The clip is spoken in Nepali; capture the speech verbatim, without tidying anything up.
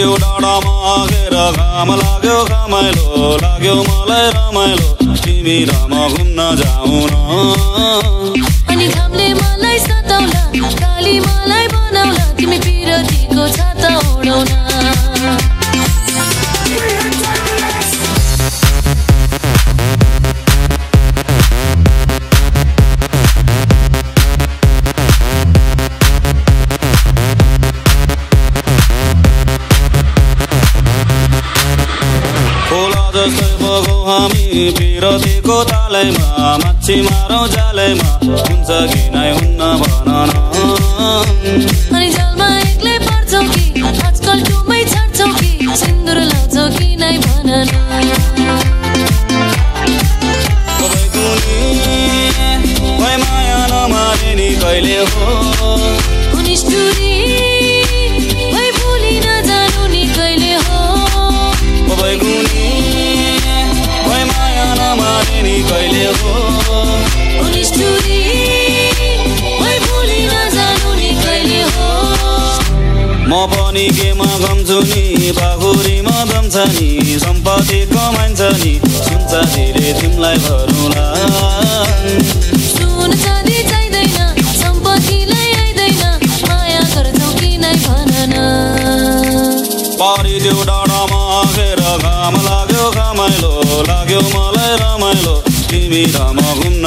परिदेऊ डाँडामा आगेर घाम लाग्यो घमाइलो लाग्यो मलाई रमाइलो तिमी र म घुम्न जाऊ न अनि घामले मलाई सताउला काली मलाई बनाउला तिमी पिरतीको छाता ओढाउन जस्तै बगौ हामी पिरतीको तालैमा माछी मारौँ जालैमा हुन्छ कि नै हुन्न भन न अनि जालमा एक्लै पर्छौ कि आजकल टुमै छाड्छौ कि सिन्दुर लाउँछौ कि नै भन न भए माया नमारे नि कहिले हो निष्ठुरी भए भुली नजानु नि कहिले हो बैगुनी भए माया नमारे नि कहिले हो निष्ठुरी भए भुली नजानु नि कहिले हो म पनि केमा गम्छु नि बाखुरीमा दम छ नि सम्पत्ति कमाइन्छ नि सुन्छ धेरै तिमीलाई भरौँला सुन चाँदी चाहिँदैन सम्पत्तिलाई आइदैन माया गर्छौ कि नै भन न परिदेऊ डाँडामा आगेर घाम लाग्यो घमाइलो लाग्यो मलाई रमाइलो तिमी र म घुम्न